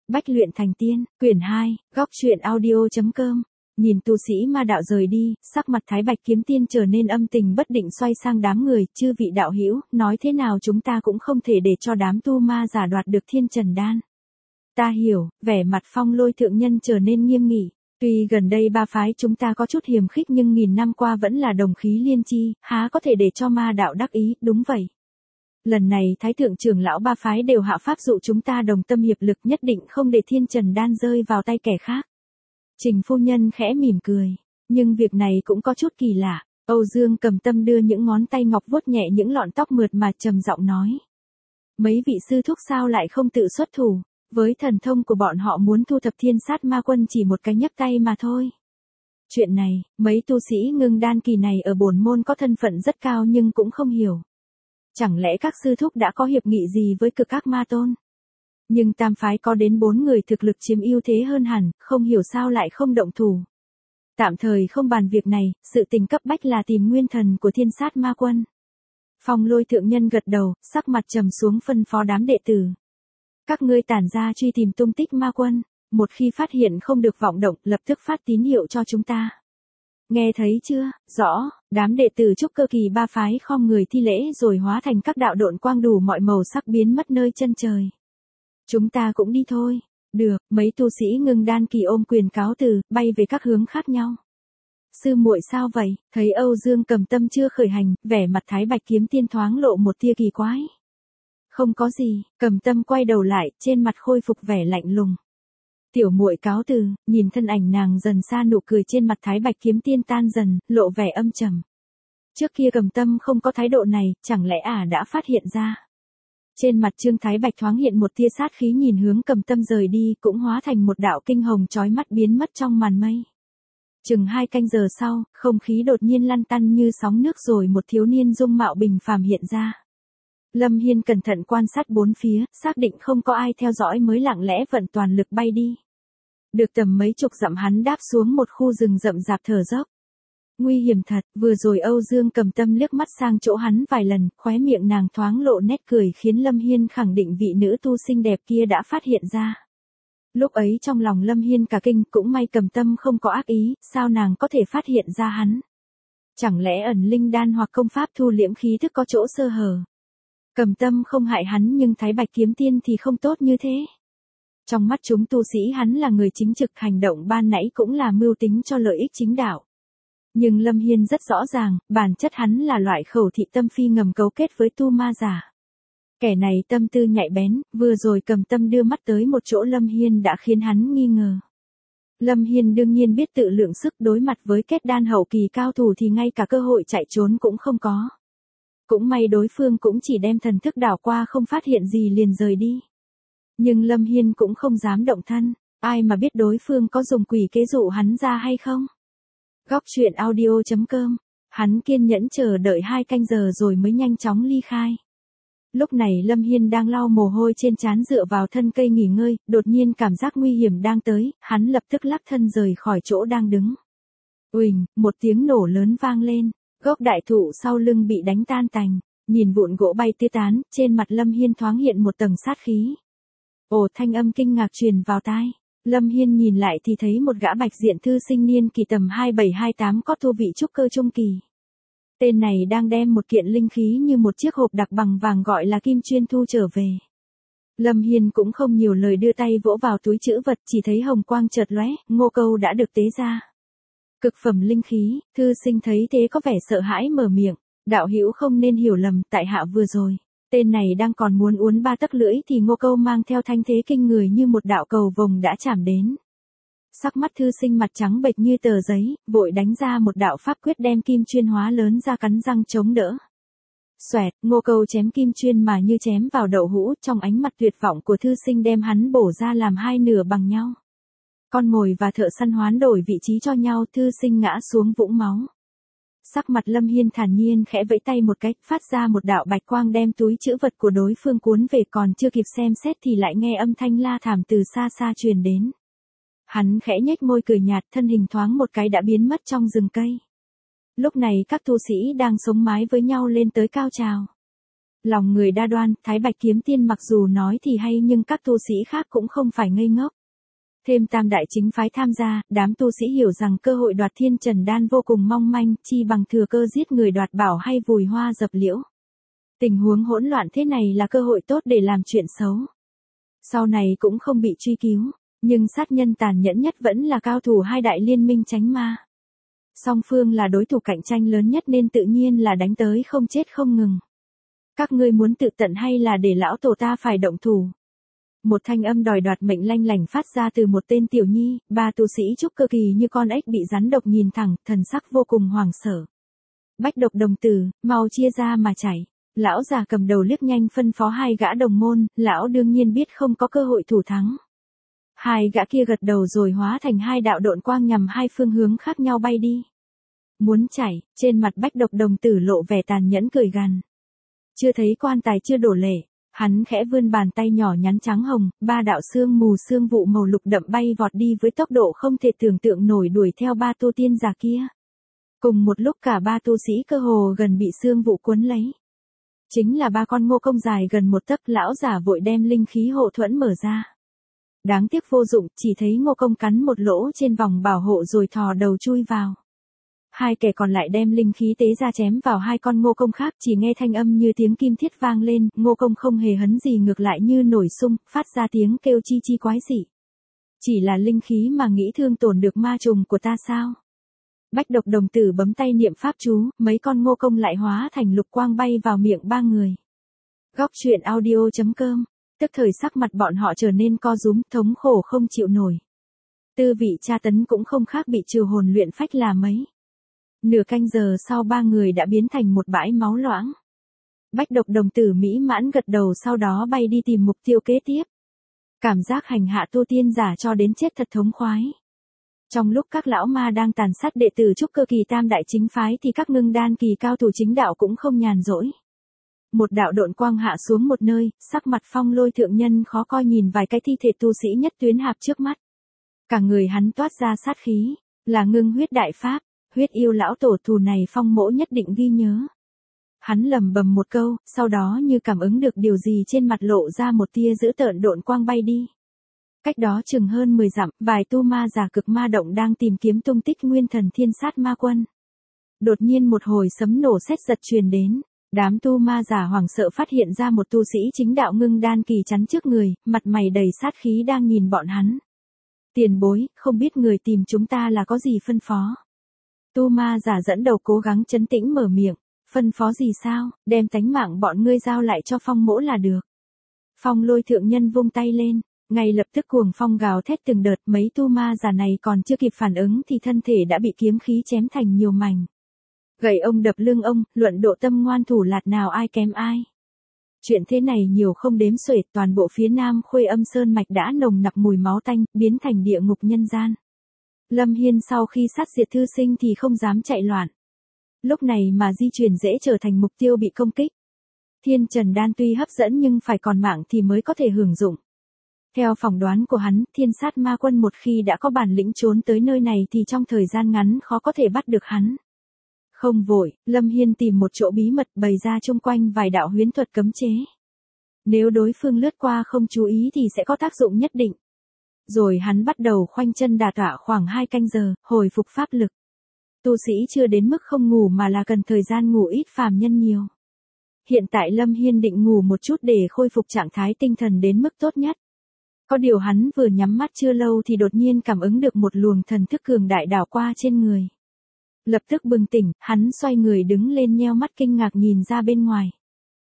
Bách luyện thành tiên, quyển 2, góc truyện audio.com. Nhìn tu sĩ ma đạo rời đi, sắc mặt Thái Bạch Kiếm Tiên trở nên âm tình bất định, xoay sang đám người, chư vị đạo hữu, nói thế nào chúng ta cũng không thể để cho đám tu ma giả đoạt được Thiên Trần Đan. Ta hiểu, vẻ mặt Phong Lôi thượng nhân trở nên nghiêm nghị. Tuy gần đây ba phái chúng ta có chút hiềm khích nhưng nghìn năm qua vẫn là đồng khí liên chi, há có thể để cho ma đạo đắc ý, đúng vậy. Lần này Thái thượng trưởng lão ba phái đều hạ pháp dụ chúng ta đồng tâm hiệp lực, nhất định không để Thiên Trần Đan rơi vào tay kẻ khác. Trình phu nhân khẽ mỉm cười, nhưng việc này cũng có chút kỳ lạ. Âu Dương Cầm Tâm đưa những ngón tay ngọc vuốt nhẹ những lọn tóc mượt mà trầm giọng nói. Mấy vị sư thúc sao lại không tự xuất thủ, với thần thông của bọn họ muốn thu thập thiên sát ma quân chỉ một cái nhấc tay mà thôi. Chuyện này, mấy tu sĩ ngưng đan kỳ này ở bổn môn có thân phận rất cao nhưng cũng không hiểu. Chẳng lẽ các sư thúc đã có hiệp nghị gì với cực ác ma tôn? Nhưng tam phái có đến 4 người thực lực chiếm ưu thế hơn hẳn, không hiểu sao lại không động thủ. Tạm thời không bàn việc này, sự tình cấp bách là tìm nguyên thần của thiên sát ma quân. Phong Lôi thượng nhân gật đầu, sắc mặt trầm xuống phân phó đám đệ tử. Các ngươi tản ra truy tìm tung tích ma quân, một khi phát hiện không được vọng động, lập tức phát tín hiệu cho chúng ta. Nghe thấy chưa? Rõ. Đám đệ tử trúc cơ kỳ ba phái khom người thi lễ rồi hóa thành các đạo độn quang đủ mọi màu sắc biến mất nơi chân trời. Chúng ta cũng đi thôi. Được, mấy tu sĩ ngưng đan kỳ ôm quyền cáo từ, bay về các hướng khác nhau. Sư muội sao vậy? Thấy Âu Dương Cầm Tâm chưa khởi hành, vẻ mặt Thái Bạch Kiếm Tiên thoáng lộ một tia kỳ quái. Không có gì, Cầm Tâm quay đầu lại, trên mặt khôi phục vẻ lạnh lùng. Tiểu muội cáo từ, nhìn thân ảnh nàng dần xa, nụ cười trên mặt Thái Bạch Kiếm Tiên tan dần, lộ vẻ âm trầm. Trước kia Cầm Tâm không có thái độ này, chẳng lẽ đã phát hiện ra. Trên mặt Trương Thái Bạch thoáng hiện một tia sát khí, nhìn hướng Cầm Tâm rời đi, cũng hóa thành một đạo kinh hồng chói mắt biến mất trong màn mây. Chừng 2 canh giờ sau, không khí đột nhiên lăn tăn như sóng nước rồi một thiếu niên dung mạo bình phàm hiện ra. Lâm Hiên cẩn thận quan sát bốn phía, xác định không có ai theo dõi mới lặng lẽ vận toàn lực bay đi. Được tầm mấy chục dặm hắn đáp xuống một khu rừng rậm rạp thở dốc. Nguy hiểm thật, vừa rồi Âu Dương Cầm Tâm liếc mắt sang chỗ hắn vài lần, khóe miệng nàng thoáng lộ nét cười khiến Lâm Hiên khẳng định vị nữ tu xinh đẹp kia đã phát hiện ra. Lúc ấy trong lòng Lâm Hiên cả kinh, cũng may Cầm Tâm không có ác ý, sao nàng có thể phát hiện ra hắn? Chẳng lẽ ẩn linh đan hoặc công pháp thu liễm khí thức có chỗ sơ hở? Cầm Tâm không hại hắn nhưng Thái Bạch Kiếm Tiên thì không tốt như thế. Trong mắt chúng tu sĩ hắn là người chính trực, hành động ban nãy cũng là mưu tính cho lợi ích chính đạo. Nhưng Lâm Hiên rất rõ ràng, bản chất hắn là loại khẩu thị tâm phi ngầm cấu kết với tu ma giả. Kẻ này tâm tư nhạy bén, vừa rồi Cầm Tâm đưa mắt tới một chỗ Lâm Hiên đã khiến hắn nghi ngờ. Lâm Hiên đương nhiên biết tự lượng sức, đối mặt với kết đan hậu kỳ cao thủ thì ngay cả cơ hội chạy trốn cũng không có. Cũng may đối phương cũng chỉ đem thần thức đảo qua không phát hiện gì liền rời đi. Nhưng Lâm Hiên cũng không dám động thân, ai mà biết đối phương có dùng quỷ kế dụ hắn ra hay không. Góc truyện audio.com, hắn kiên nhẫn chờ đợi 2 canh giờ rồi mới nhanh chóng ly khai. Lúc này Lâm Hiên đang lau mồ hôi trên trán dựa vào thân cây nghỉ ngơi, đột nhiên cảm giác nguy hiểm đang tới, hắn lập tức lắc thân rời khỏi chỗ đang đứng. Uỳnh, một tiếng nổ lớn vang lên, gốc đại thụ sau lưng bị đánh tan tành, nhìn vụn gỗ bay tứ tán, trên mặt Lâm Hiên thoáng hiện một tầng sát khí. Ồ, thanh âm kinh ngạc truyền vào tai. Lâm Hiên nhìn lại thì thấy một gã bạch diện thư sinh niên kỳ tầm 27-28 có tu vị trúc cơ trung kỳ. Tên này đang đem một kiện linh khí như một chiếc hộp đặc bằng vàng gọi là kim chuyên thu trở về. Lâm Hiên cũng không nhiều lời, đưa tay vỗ vào túi trữ vật, chỉ thấy hồng quang chợt lóe, ngô câu đã được tế ra. Cực phẩm linh khí, thư sinh thấy thế có vẻ sợ hãi mở miệng, đạo hữu không nên hiểu lầm, tại hạ vừa rồi. Tên này đang còn muốn uốn 3 tấc lưỡi thì ngô câu mang theo thanh thế kinh người như một đạo cầu vồng đã chạm đến. Sắc mắt thư sinh mặt trắng bệch như tờ giấy, vội đánh ra một đạo pháp quyết đem kim chuyên hóa lớn ra cắn răng chống đỡ. Xoẹt, ngô câu chém kim chuyên mà như chém vào đậu hũ, trong ánh mặt tuyệt vọng của thư sinh đem hắn bổ ra làm 2 nửa bằng nhau. Con mồi và thợ săn hoán đổi vị trí cho nhau, thư sinh ngã xuống vũng máu. Sắc mặt Lâm Hiên thản nhiên khẽ vẫy tay một cái, phát ra một đạo bạch quang đem túi trữ vật của đối phương cuốn về, còn chưa kịp xem xét thì lại nghe âm thanh la thảm từ xa xa truyền đến. Hắn khẽ nhếch môi cười nhạt, thân hình thoáng một cái đã biến mất trong rừng cây. Lúc này các tu sĩ đang sống mái với nhau lên tới cao trào. Lòng người đa đoan, Thái Bạch Kiếm Tiên mặc dù nói thì hay nhưng các tu sĩ khác cũng không phải ngây ngốc. Thêm tam đại chính phái tham gia, đám tu sĩ hiểu rằng cơ hội đoạt thiên trần đan vô cùng mong manh, chi bằng thừa cơ giết người đoạt bảo hay vùi hoa dập liễu. Tình huống hỗn loạn thế này là cơ hội tốt để làm chuyện xấu. Sau này cũng không bị truy cứu, nhưng sát nhân tàn nhẫn nhất vẫn là cao thủ hai đại liên minh tránh ma. Song phương là đối thủ cạnh tranh lớn nhất nên tự nhiên là đánh tới không chết không ngừng. Các ngươi muốn tự tận hay là để lão tổ ta phải động thủ? Một thanh âm đòi đoạt mệnh lanh lảnh phát ra từ một tên tiểu nhi, ba tu sĩ trúc cơ kỳ như con ếch bị rắn độc nhìn thẳng, thần sắc vô cùng hoảng sợ. Bách Độc đồng tử, mau chia ra mà chảy. Lão già cầm đầu liếc nhanh phân phó hai gã đồng môn, lão đương nhiên biết không có cơ hội thủ thắng. Hai gã kia gật đầu rồi hóa thành hai đạo độn quang nhằm hai phương hướng khác nhau bay đi. Muốn chạy, trên mặt Bách Độc đồng tử lộ vẻ tàn nhẫn cười gằn. Chưa thấy quan tài chưa đổ lệ, hắn khẽ vươn bàn tay nhỏ nhắn trắng hồng, ba đạo xương mù xương vụ màu lục đậm bay vọt đi với tốc độ không thể tưởng tượng nổi đuổi theo ba tu tiên giả kia. Cùng một lúc cả ba tu sĩ cơ hồ gần bị xương vụ cuốn lấy. Chính là ba con ngô công dài gần một tấc, lão giả vội đem linh khí hộ thuẫn mở ra. Đáng tiếc vô dụng, chỉ thấy ngô công cắn một lỗ trên vòng bảo hộ rồi thò đầu chui vào. Hai kẻ còn lại đem linh khí tế ra chém vào hai con ngô công khác, chỉ nghe thanh âm như tiếng kim thiết vang lên, ngô công không hề hấn gì ngược lại như nổi sung, phát ra tiếng kêu chi chi quái dị. Chỉ là linh khí mà nghĩ thương tổn được ma trùng của ta sao? Bách Độc đồng tử bấm tay niệm pháp chú, mấy con ngô công lại hóa thành lục quang bay vào miệng ba người. Góc truyện audio.com, tức thời sắc mặt bọn họ trở nên co rúm, thống khổ không chịu nổi. Tư vị tra tấn cũng không khác bị trừ hồn luyện phách là mấy. Nửa canh giờ sau ba người đã biến thành một bãi máu loãng. Bách Độc đồng tử mỹ mãn gật đầu sau đó bay đi tìm mục tiêu kế tiếp. Cảm giác hành hạ tu tiên giả cho đến chết thật thống khoái. Trong lúc các lão ma đang tàn sát đệ tử trúc cơ kỳ tam đại chính phái thì các ngưng đan kỳ cao thủ chính đạo cũng không nhàn rỗi. Một đạo độn quang hạ xuống một nơi, sắc mặt Phong Lôi thượng nhân khó coi nhìn vài cái thi thể tu sĩ nhất tuyến hạp trước mắt. Cả người hắn toát ra sát khí, là ngưng huyết đại pháp, huyết yêu lão tổ thù này Phong mỗ nhất định ghi nhớ. Hắn lẩm bẩm một câu, sau đó như cảm ứng được điều gì trên mặt lộ ra một tia dữ tợn, độn quang bay đi. Cách đó chừng hơn 10 dặm, vài tu ma giả cực ma động đang tìm kiếm tung tích nguyên thần thiên sát ma quân. Đột nhiên một hồi sấm nổ sét giật truyền đến, đám tu ma giả hoảng sợ phát hiện ra một tu sĩ chính đạo ngưng đan kỳ chắn trước người, mặt mày đầy sát khí đang nhìn bọn hắn. Tiền bối, không biết người tìm chúng ta là có gì phân phó? Tu ma giả dẫn đầu cố gắng trấn tĩnh mở miệng, phân phó gì sao, đem tánh mạng bọn ngươi giao lại cho Phong mỗ là được. Phong Lôi thượng nhân vung tay lên. Ngay lập tức cuồng phong gào thét từng đợt, mấy tu ma giả này còn chưa kịp phản ứng thì thân thể đã bị kiếm khí chém thành nhiều mảnh. Gậy ông đập lưng ông, luận độ tâm ngoan thủ lạt nào ai kém ai. Chuyện thế này nhiều không đếm xuể, toàn bộ phía nam Khuê Âm Sơn mạch đã nồng nặc mùi máu tanh, biến thành địa ngục nhân gian. Lâm Hiên sau khi sát diệt thư sinh thì không dám chạy loạn. Lúc này mà di chuyển dễ trở thành mục tiêu bị công kích. Thiên Trần Đan tuy hấp dẫn nhưng phải còn mạng thì mới có thể hưởng dụng. Theo phỏng đoán của hắn, thiên sát ma quân một khi đã có bản lĩnh trốn tới nơi này thì trong thời gian ngắn khó có thể bắt được hắn. Không vội, Lâm Hiên tìm một chỗ bí mật bày ra chung quanh vài đạo huyễn thuật cấm chế. Nếu đối phương lướt qua không chú ý thì sẽ có tác dụng nhất định. Rồi hắn bắt đầu khoanh chân đả tọa khoảng 2 canh giờ, hồi phục pháp lực. Tu sĩ chưa đến mức không ngủ mà là cần thời gian ngủ ít, phàm nhân nhiều. Hiện tại Lâm Hiên định ngủ một chút để khôi phục trạng thái tinh thần đến mức tốt nhất. Có điều hắn vừa nhắm mắt chưa lâu thì đột nhiên cảm ứng được một luồng thần thức cường đại đảo qua trên người. Lập tức bừng tỉnh, hắn xoay người đứng lên nheo mắt kinh ngạc nhìn ra bên ngoài.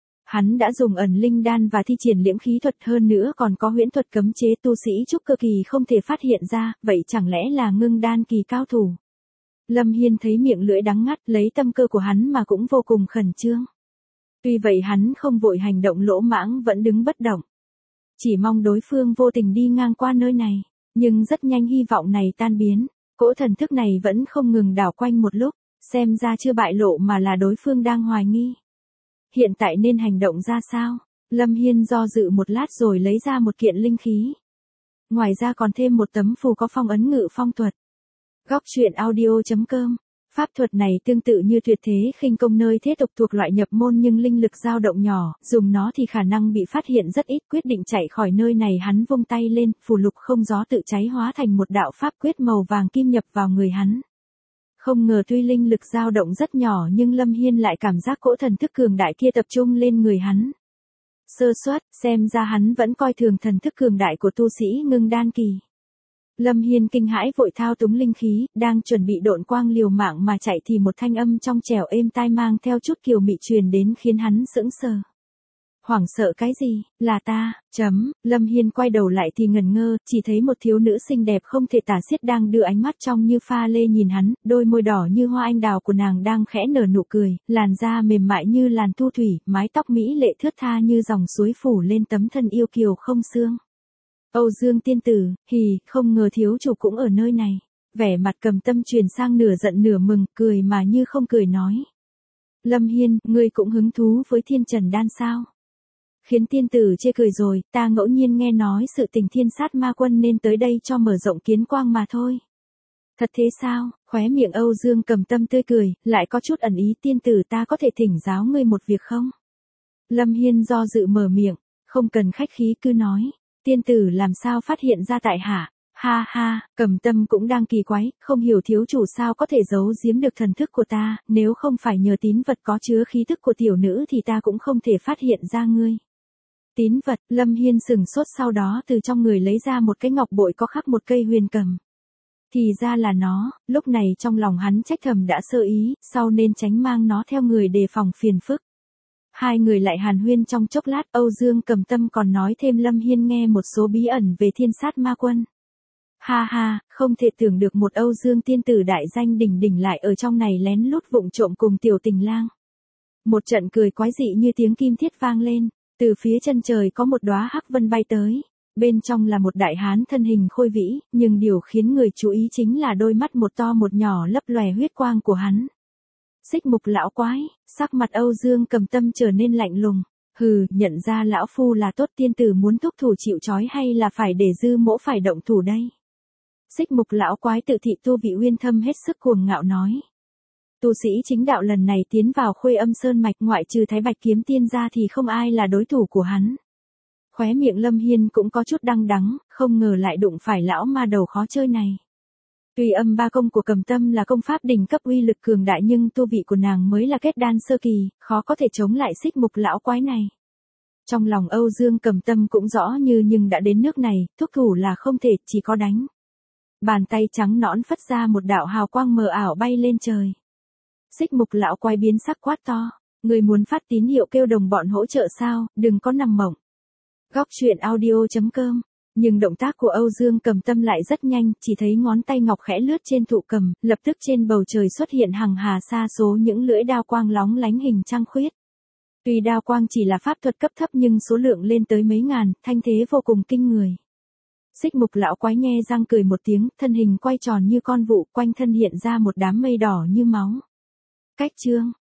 Hắn đã dùng ẩn linh đan và thi triển liễm khí thuật, hơn nữa còn có huyễn thuật cấm chế tu sĩ trúc cơ kỳ không thể phát hiện ra, vậy chẳng lẽ là ngưng đan kỳ cao thủ. Lâm Hiên thấy miệng lưỡi đắng ngắt, lấy tâm cơ của hắn mà cũng vô cùng khẩn trương. Tuy vậy hắn không vội hành động lỗ mãng, vẫn đứng bất động. Chỉ mong đối phương vô tình đi ngang qua nơi này, nhưng rất nhanh hy vọng này tan biến, cỗ thần thức này vẫn không ngừng đảo quanh một lúc, xem ra chưa bại lộ mà là đối phương đang hoài nghi. Hiện tại nên hành động ra sao? Lâm Hiên do dự một lát rồi lấy ra một kiện linh khí. Ngoài ra còn thêm một tấm phù có phong ấn ngự phong thuật. Góc truyện audio.com Pháp thuật này tương tự như tuyệt thế khinh công nơi thế tục thuộc loại nhập môn nhưng linh lực dao động nhỏ, dùng nó thì khả năng bị phát hiện rất ít. Quyết định chạy khỏi nơi này, hắn vung tay lên, phù lục không gió tự cháy hóa thành một đạo pháp quyết màu vàng kim nhập vào người hắn. Không ngờ tuy linh lực dao động rất nhỏ nhưng Lâm Hiên lại cảm giác cỗ thần thức cường đại kia tập trung lên người hắn. Sơ suất, xem ra hắn vẫn coi thường thần thức cường đại của tu sĩ ngưng đan kỳ. Lâm Hiên kinh hãi vội thao túng linh khí, đang chuẩn bị độn quang liều mạng mà chạy thì một thanh âm trong trẻo êm tai mang theo chút kiều mị truyền đến khiến hắn sững sờ. Hoảng sợ cái gì, là ta, Lâm Hiên quay đầu lại thì ngẩn ngơ, chỉ thấy một thiếu nữ xinh đẹp không thể tả xiết đang đưa ánh mắt trong như pha lê nhìn hắn, đôi môi đỏ như hoa anh đào của nàng đang khẽ nở nụ cười, làn da mềm mại như làn thu thủy, mái tóc mỹ lệ thướt tha như dòng suối phủ lên tấm thân yêu kiều không xương. Âu Dương tiên tử, không ngờ thiếu chủ cũng ở nơi này. Vẻ mặt Cầm Tâm chuyển sang nửa giận nửa mừng, cười mà như không cười nói. Lâm Hiên, ngươi cũng hứng thú với Thiên Trần Đan sao? Khiến tiên tử chê cười rồi, ta ngẫu nhiên nghe nói sự tình Thiên Sát Ma Quân nên tới đây cho mở rộng kiến quang mà thôi. Thật thế sao? Khóe miệng Âu Dương Cầm Tâm tươi cười, lại có chút ẩn ý, tiên tử ta có thể thỉnh giáo ngươi một việc không? Lâm Hiên do dự mở miệng, không cần khách khí cứ nói. Tiên tử làm sao phát hiện ra tại hạ? Ha ha, Cầm Tâm cũng đang kỳ quái, không hiểu thiếu chủ sao có thể giấu giếm được thần thức của ta, nếu không phải nhờ tín vật có chứa khí thức của tiểu nữ thì ta cũng không thể phát hiện ra ngươi. Tín vật, Lâm Hiên sừng sốt, sau đó từ trong người lấy ra một cái ngọc bội có khắc một cây huyền cầm. Thì ra là nó, lúc này trong lòng hắn trách thầm đã sơ ý, sau nên tránh mang nó theo người đề phòng phiền phức. Hai người lại hàn huyên trong chốc lát, Âu Dương Cầm Tâm còn nói thêm Lâm Hiên nghe một số bí ẩn về Thiên Sát Ma Quân. Ha ha, không thể tưởng được một Âu Dương tiên tử đại danh đỉnh đỉnh lại ở trong này lén lút vụng trộm cùng tiểu tình lang. Một trận cười quái dị như tiếng kim thiết vang lên, từ phía chân trời có một đóa hắc vân bay tới, bên trong là một đại hán thân hình khôi vĩ, nhưng điều khiến người chú ý chính là đôi mắt một to một nhỏ lấp lòe huyết quang của hắn. Xích Mục lão quái, sắc mặt Âu Dương Cầm Tâm trở nên lạnh lùng. Nhận ra lão phu là tốt, tiên tử muốn thúc thủ chịu trói hay là phải để dư mỗ phải động thủ đây? Xích Mục lão quái tự thị tu vị uyên thâm hết sức cuồng ngạo nói. Tu sĩ chính đạo lần này tiến vào Khuê Âm Sơn mạch, ngoại trừ Thái Bạch kiếm tiên ra thì không ai là đối thủ của hắn. Khóe miệng Lâm Hiên cũng có chút đắng đắng, không ngờ lại đụng phải lão ma đầu khó chơi này. Tuy âm ba công của Cầm Tâm là công pháp đỉnh cấp uy lực cường đại nhưng tu vị của nàng mới là kết đan sơ kỳ, khó có thể chống lại Xích Mục lão quái này. Trong lòng Âu Dương Cầm Tâm cũng rõ nhưng đã đến nước này, thúc thủ là không thể, chỉ có đánh. Bàn tay trắng nõn phất ra một đạo hào quang mờ ảo bay lên trời. Xích Mục lão quái biến sắc quát to, người muốn phát tín hiệu kêu đồng bọn hỗ trợ sao, đừng có nằm mộng. Góc truyện audio.com. Nhưng động tác của Âu Dương Cầm Tâm lại rất nhanh, chỉ thấy ngón tay ngọc khẽ lướt trên thụ cầm, lập tức trên bầu trời xuất hiện hằng hà sa số những lưỡi đao quang lóng lánh hình trăng khuyết. Tuy đao quang chỉ là pháp thuật cấp thấp nhưng số lượng lên tới mấy ngàn, thanh thế vô cùng kinh người. Xích Mục lão quái nhe răng cười một tiếng, thân hình quay tròn như con vụ, quanh thân hiện ra một đám mây đỏ như máu. Cách chương